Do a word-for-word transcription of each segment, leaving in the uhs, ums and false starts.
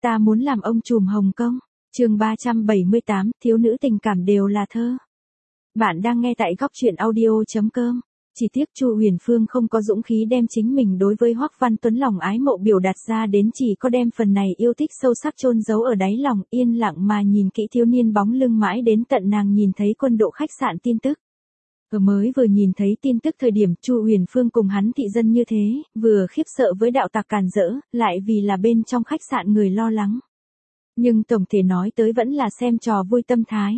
ta muốn làm ông trùm Hồng Kông. Chương ba trăm bảy mươi tám, thiếu nữ tình cảm đều là thơ. Bạn đang nghe tại góc truyện audio chấm com. Chỉ tiếc Chu Huyền Phương không có dũng khí đem chính mình đối với Hoắc Văn Tuấn lòng ái mộ biểu đạt ra đến, chỉ có đem phần này yêu thích sâu sắc chôn giấu ở đáy lòng, yên lặng mà nhìn kỹ thiếu niên bóng lưng mãi đến tận nàng nhìn thấy quân độ khách sạn tin tức. Vừa mới vừa nhìn thấy tin tức thời điểm Chu Huyền Phương cùng hắn thị dân như thế, vừa khiếp sợ với đạo tặc càn rỡ, lại vì là bên trong khách sạn người lo lắng. Nhưng tổng thể nói tới vẫn là xem trò vui tâm thái.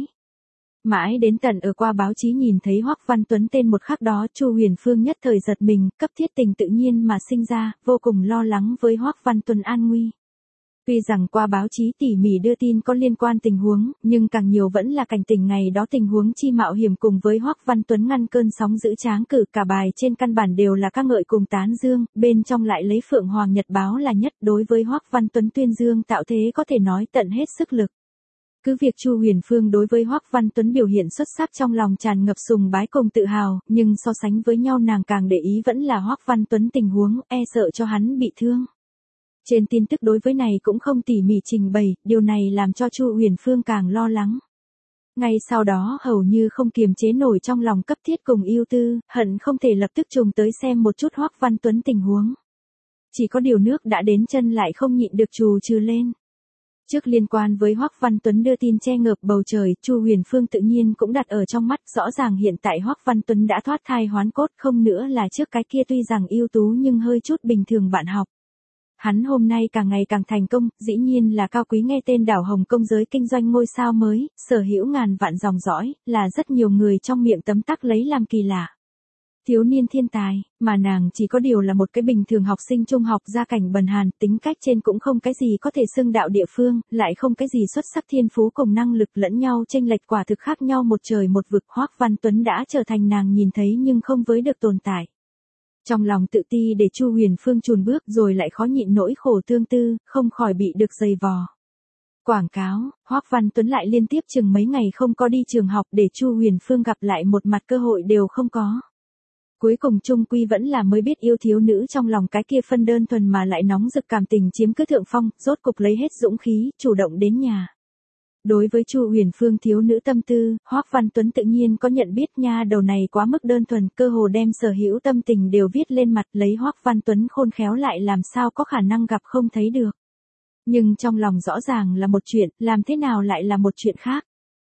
Mãi đến tận ở qua báo chí nhìn thấy Hoắc Văn Tuấn tên một khắc đó, Chu Huyền Phương nhất thời giật mình, cấp thiết tình tự nhiên mà sinh ra, vô cùng lo lắng với Hoắc Văn Tuấn an nguy. Tuy rằng qua báo chí tỉ mỉ đưa tin có liên quan tình huống, nhưng càng nhiều vẫn là cảnh tỉnh ngày đó tình huống chi mạo hiểm cùng với Hoắc Văn Tuấn ngăn cơn sóng dữ tráng cử, cả bài trên căn bản đều là ca ngợi cùng tán dương, bên trong lại lấy Phượng Hoàng Nhật báo là nhất, đối với Hoắc Văn Tuấn tuyên dương tạo thế có thể nói tận hết sức lực. Cứ việc Chu Huyền Phương đối với Hoắc Văn Tuấn biểu hiện xuất sắc trong lòng tràn ngập sùng bái cùng tự hào, nhưng so sánh với nhau nàng càng để ý vẫn là Hoắc Văn Tuấn tình huống, e sợ cho hắn bị thương. Trên tin tức đối với này cũng không tỉ mỉ trình bày, điều này làm cho Chu Huyền Phương càng lo lắng. Ngay sau đó hầu như không kiềm chế nổi trong lòng cấp thiết cùng yêu tư, hận không thể lập tức trùng tới xem một chút Hoắc Văn Tuấn tình huống. Chỉ có điều nước đã đến chân lại không nhịn được trù trừ lên. Trước liên quan với Hoắc Văn Tuấn đưa tin che ngợp bầu trời, Chu Huyền Phương tự nhiên cũng đặt ở trong mắt, rõ ràng hiện tại Hoắc Văn Tuấn đã thoát thai hoán cốt, không nữa là trước cái kia tuy rằng ưu tú nhưng hơi chút bình thường bạn học. Hắn hôm nay càng ngày càng thành công, dĩ nhiên là cao quý nghe tên đảo Hồng Kông giới kinh doanh ngôi sao mới, sở hữu ngàn vạn dòng dõi, là rất nhiều người trong miệng tấm tắc lấy làm kỳ lạ. Thiếu niên thiên tài, mà nàng chỉ có điều là một cái bình thường học sinh trung học gia cảnh bần hàn, tính cách trên cũng không cái gì có thể xưng đạo địa phương, lại không cái gì xuất sắc thiên phú cùng năng lực lẫn nhau chênh lệch quả thực khác nhau một trời một vực. Hoắc Văn Tuấn đã trở thành nàng nhìn thấy nhưng không với được tồn tại. Trong lòng tự ti để Chu Huyền Phương chùn bước rồi lại khó nhịn nỗi khổ tương tư, không khỏi bị được dày vò. Quảng cáo, Hoắc Văn Tuấn lại liên tiếp chừng mấy ngày không có đi trường học, để Chu Huyền Phương gặp lại một mặt cơ hội đều không có. Cuối cùng chung quy vẫn là mới biết yêu thiếu nữ trong lòng cái kia phân đơn thuần mà lại nóng rực cảm tình chiếm cứ thượng phong, rốt cục lấy hết dũng khí, chủ động đến nhà. Đối với Chu Huyền Phương thiếu nữ tâm tư, Hoắc Văn Tuấn tự nhiên có nhận biết, nha đầu này quá mức đơn thuần, cơ hồ đem sở hữu tâm tình đều viết lên mặt, lấy Hoắc Văn Tuấn khôn khéo lại làm sao có khả năng gặp không thấy được. Nhưng trong lòng rõ ràng là một chuyện, làm thế nào lại là một chuyện khác.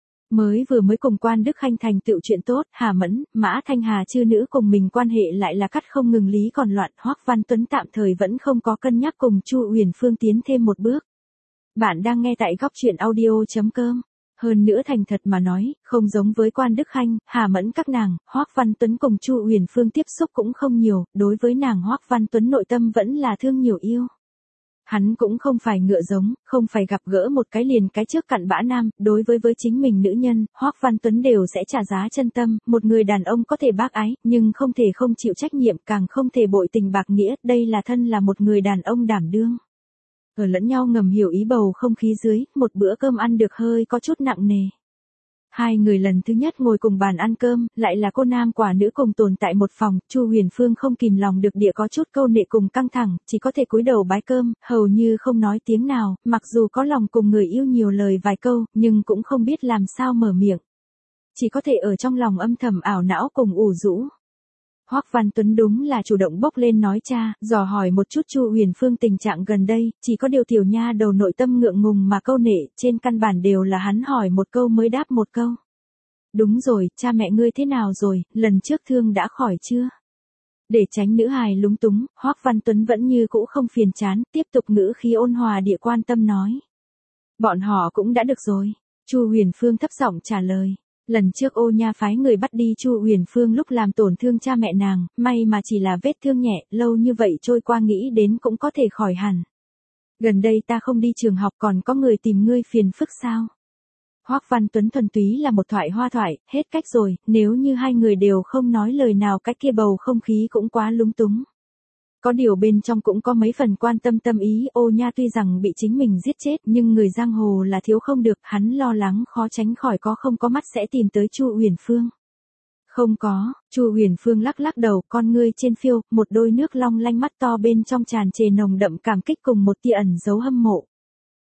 Mới vừa mới cùng Quan Đức Khanh thành tựu chuyện tốt, Hà Mẫn, Mã Thanh Hà chư nữ cùng mình quan hệ lại là cắt không ngừng lý còn loạn, Hoắc Văn Tuấn tạm thời vẫn không có cân nhắc cùng Chu Huyền Phương tiến thêm một bước. Bạn đang nghe tại góc truyện audio chấm com. Hơn nữa thành thật mà nói, không giống với Quan Đức Khanh, Hà Mẫn các nàng, Hoắc Văn Tuấn cùng Chu Huyền Phương tiếp xúc cũng không nhiều, đối với nàng Hoắc Văn Tuấn nội tâm vẫn là thương nhiều yêu. Hắn cũng không phải ngựa giống, không phải gặp gỡ một cái liền cái trước cặn bã nam, đối với với chính mình nữ nhân, Hoắc Văn Tuấn đều sẽ trả giá chân tâm, một người đàn ông có thể bác ái, nhưng không thể không chịu trách nhiệm, càng không thể bội tình bạc nghĩa, đây là thân là một người đàn ông đảm đương. Ở lẫn nhau ngầm hiểu ý bầu không khí dưới, một bữa cơm ăn được hơi có chút nặng nề. Hai người lần thứ nhất ngồi cùng bàn ăn cơm, lại là cô nam quả nữ cùng tồn tại một phòng, Chu Huyền Phương không kìm lòng được địa có chút câu nệ cùng căng thẳng, chỉ có thể cúi đầu bái cơm, hầu như không nói tiếng nào, mặc dù có lòng cùng người yêu nhiều lời vài câu, nhưng cũng không biết làm sao mở miệng. Chỉ có thể ở trong lòng âm thầm ảo não cùng ủ rũ. Hoắc Văn Tuấn đúng là chủ động bốc lên nói cha, dò hỏi một chút Chu Huyền Phương tình trạng gần đây, chỉ có điều tiểu nha đầu nội tâm ngượng ngùng mà câu nệ, trên căn bản đều là hắn hỏi một câu mới đáp một câu. Đúng rồi, cha mẹ ngươi thế nào rồi, lần trước thương đã khỏi chưa? Để tránh nữ hài lúng túng, Hoắc Văn Tuấn vẫn như cũ không phiền chán, tiếp tục ngữ khí ôn hòa địa quan tâm nói. Bọn họ cũng đã được rồi, Chu Huyền Phương thấp giọng trả lời. Lần trước Ô Nha phái người bắt đi Chu Huyền Phương lúc làm tổn thương cha mẹ nàng, may mà chỉ là vết thương nhẹ, lâu như vậy trôi qua nghĩ đến cũng có thể khỏi hẳn. Gần đây ta không đi trường học còn có người tìm ngươi phiền phức sao? Hoắc Văn Tuấn thuần túy là một thoại hoa thoại, hết cách rồi, nếu như hai người đều không nói lời nào cái kia bầu không khí cũng quá lúng túng. Có điều bên trong cũng có mấy phần quan tâm tâm ý, Ô Nha tuy rằng bị chính mình giết chết nhưng người giang hồ là thiếu không được, hắn lo lắng khó tránh khỏi có không có mắt sẽ tìm tới Chu Huyền Phương. Không có, Chu Huyền Phương lắc lắc đầu, con ngươi trên phiêu, một đôi nước long lanh mắt to bên trong tràn trề nồng đậm cảm kích cùng một tia ẩn dấu hâm mộ.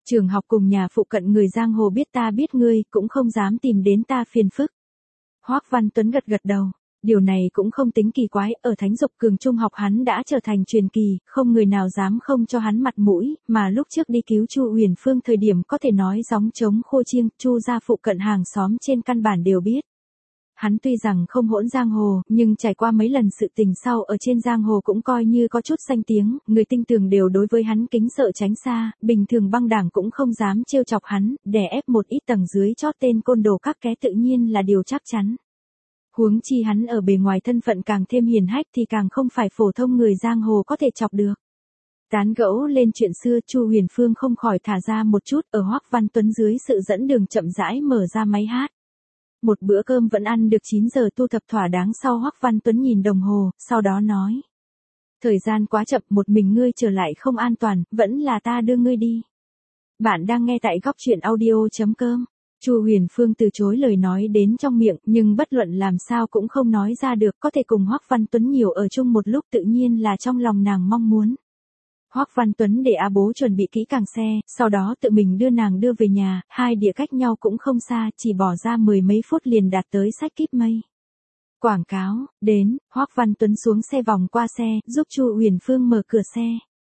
Trường học cùng nhà phụ cận người giang hồ biết ta biết ngươi, cũng không dám tìm đến ta phiền phức. Hoắc Văn Tuấn gật gật đầu. Điều này cũng không tính kỳ quái, ở Thánh Dục Cường Trung học hắn đã trở thành truyền kỳ, không người nào dám không cho hắn mặt mũi, mà lúc trước đi cứu Chu Huyền Phương thời điểm có thể nói gióng trống khô chiêng, Chu gia phụ cận hàng xóm trên căn bản đều biết. Hắn tuy rằng không hỗn giang hồ, nhưng trải qua mấy lần sự tình sau ở trên giang hồ cũng coi như có chút danh tiếng, người tinh tường đều đối với hắn kính sợ tránh xa, bình thường băng đảng cũng không dám trêu chọc hắn, đè ép một ít tầng dưới chót tên côn đồ các ké tự nhiên là điều chắc chắn. Huống chi hắn ở bề ngoài thân phận càng thêm hiền hách thì càng không phải phổ thông người giang hồ có thể chọc được. Tán gẫu lên chuyện xưa, Chu Huyền Phương không khỏi thả ra một chút, ở Hoắc Văn Tuấn dưới sự dẫn đường chậm rãi mở ra máy hát. Một bữa cơm vẫn ăn được chín giờ thu thập thỏa đáng sau Hoắc Văn Tuấn nhìn đồng hồ, sau đó nói. Thời gian quá chậm, một mình ngươi trở lại không an toàn, vẫn là ta đưa ngươi đi. Bạn đang nghe tại góc truyện audio chấm com. Chu Huyền Phương từ chối lời nói đến trong miệng, nhưng bất luận làm sao cũng không nói ra được, có thể cùng Hoắc Văn Tuấn nhiều ở chung một lúc tự nhiên là trong lòng nàng mong muốn. Hoắc Văn Tuấn để A Bố chuẩn bị kỹ càng xe, sau đó tự mình đưa nàng đưa về nhà, hai địa cách nhau cũng không xa, chỉ bỏ ra mười mấy phút liền đạt tới Sách Kíp Mây. Quảng cáo, đến, Hoắc Văn Tuấn xuống xe vòng qua xe, giúp Chu Huyền Phương mở cửa xe.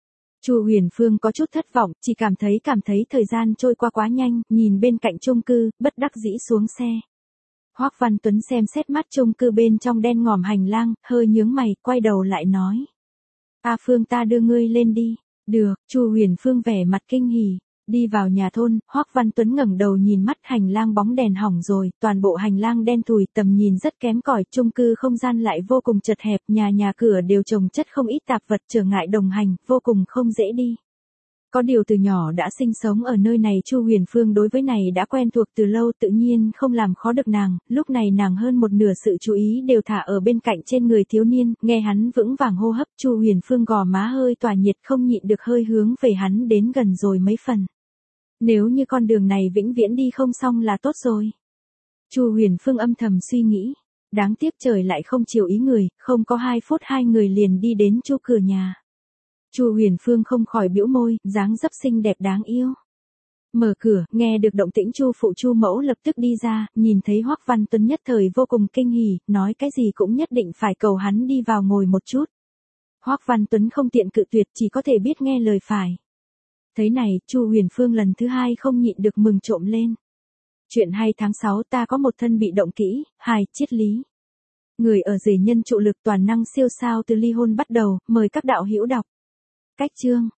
Chu Huyền Phương có chút thất vọng, chỉ cảm thấy cảm thấy thời gian trôi qua quá nhanh, nhìn bên cạnh chung cư, bất đắc dĩ xuống xe. Hoắc Văn Tuấn xem xét mắt chung cư bên trong đen ngòm hành lang, hơi nhướng mày, quay đầu lại nói. A Phương ta đưa ngươi lên đi. Được, Chu Huyền Phương vẻ mặt kinh hỉ. Đi vào nhà thôn, Hoắc Văn Tuấn ngẩng đầu nhìn mắt hành lang bóng đèn hỏng rồi, toàn bộ hành lang đen thùi, tầm nhìn rất kém cỏi, chung cư không gian lại vô cùng chật hẹp, nhà nhà cửa đều chồng chất không ít tạp vật trở ngại đồng hành, vô cùng không dễ đi. Có điều từ nhỏ đã sinh sống ở nơi này Chu Huyền Phương đối với này đã quen thuộc từ lâu, tự nhiên không làm khó được nàng, lúc này nàng hơn một nửa sự chú ý đều thả ở bên cạnh trên người thiếu niên, nghe hắn vững vàng hô hấp, Chu Huyền Phương gò má hơi tỏa nhiệt không nhịn được hơi hướng về hắn đến gần rồi mấy phần. Nếu như con đường này vĩnh viễn đi không xong là tốt rồi. Chu Huyền Phương âm thầm suy nghĩ, đáng tiếc trời lại không chiều ý người, không có hai phút hai người liền đi đến Chu cửa nhà. Chu Huyền Phương không khỏi bĩu môi, dáng dấp xinh đẹp đáng yêu. Mở cửa, nghe được động tĩnh Chu phụ Chu mẫu lập tức đi ra, nhìn thấy Hoắc Văn Tuấn nhất thời vô cùng kinh hỉ, nói cái gì cũng nhất định phải cầu hắn đi vào ngồi một chút. Hoắc Văn Tuấn không tiện cự tuyệt, chỉ có thể biết nghe lời phải. Thấy này, Chu Huyền Phương lần thứ hai không nhịn được mừng trộm lên. Chuyện hay tháng sáu ta có một thân bị động kỹ, hai, triết lý. Người ở rể nhân trụ lực toàn năng siêu sao từ ly hôn bắt đầu, mời các đạo hữu đọc. Cách chương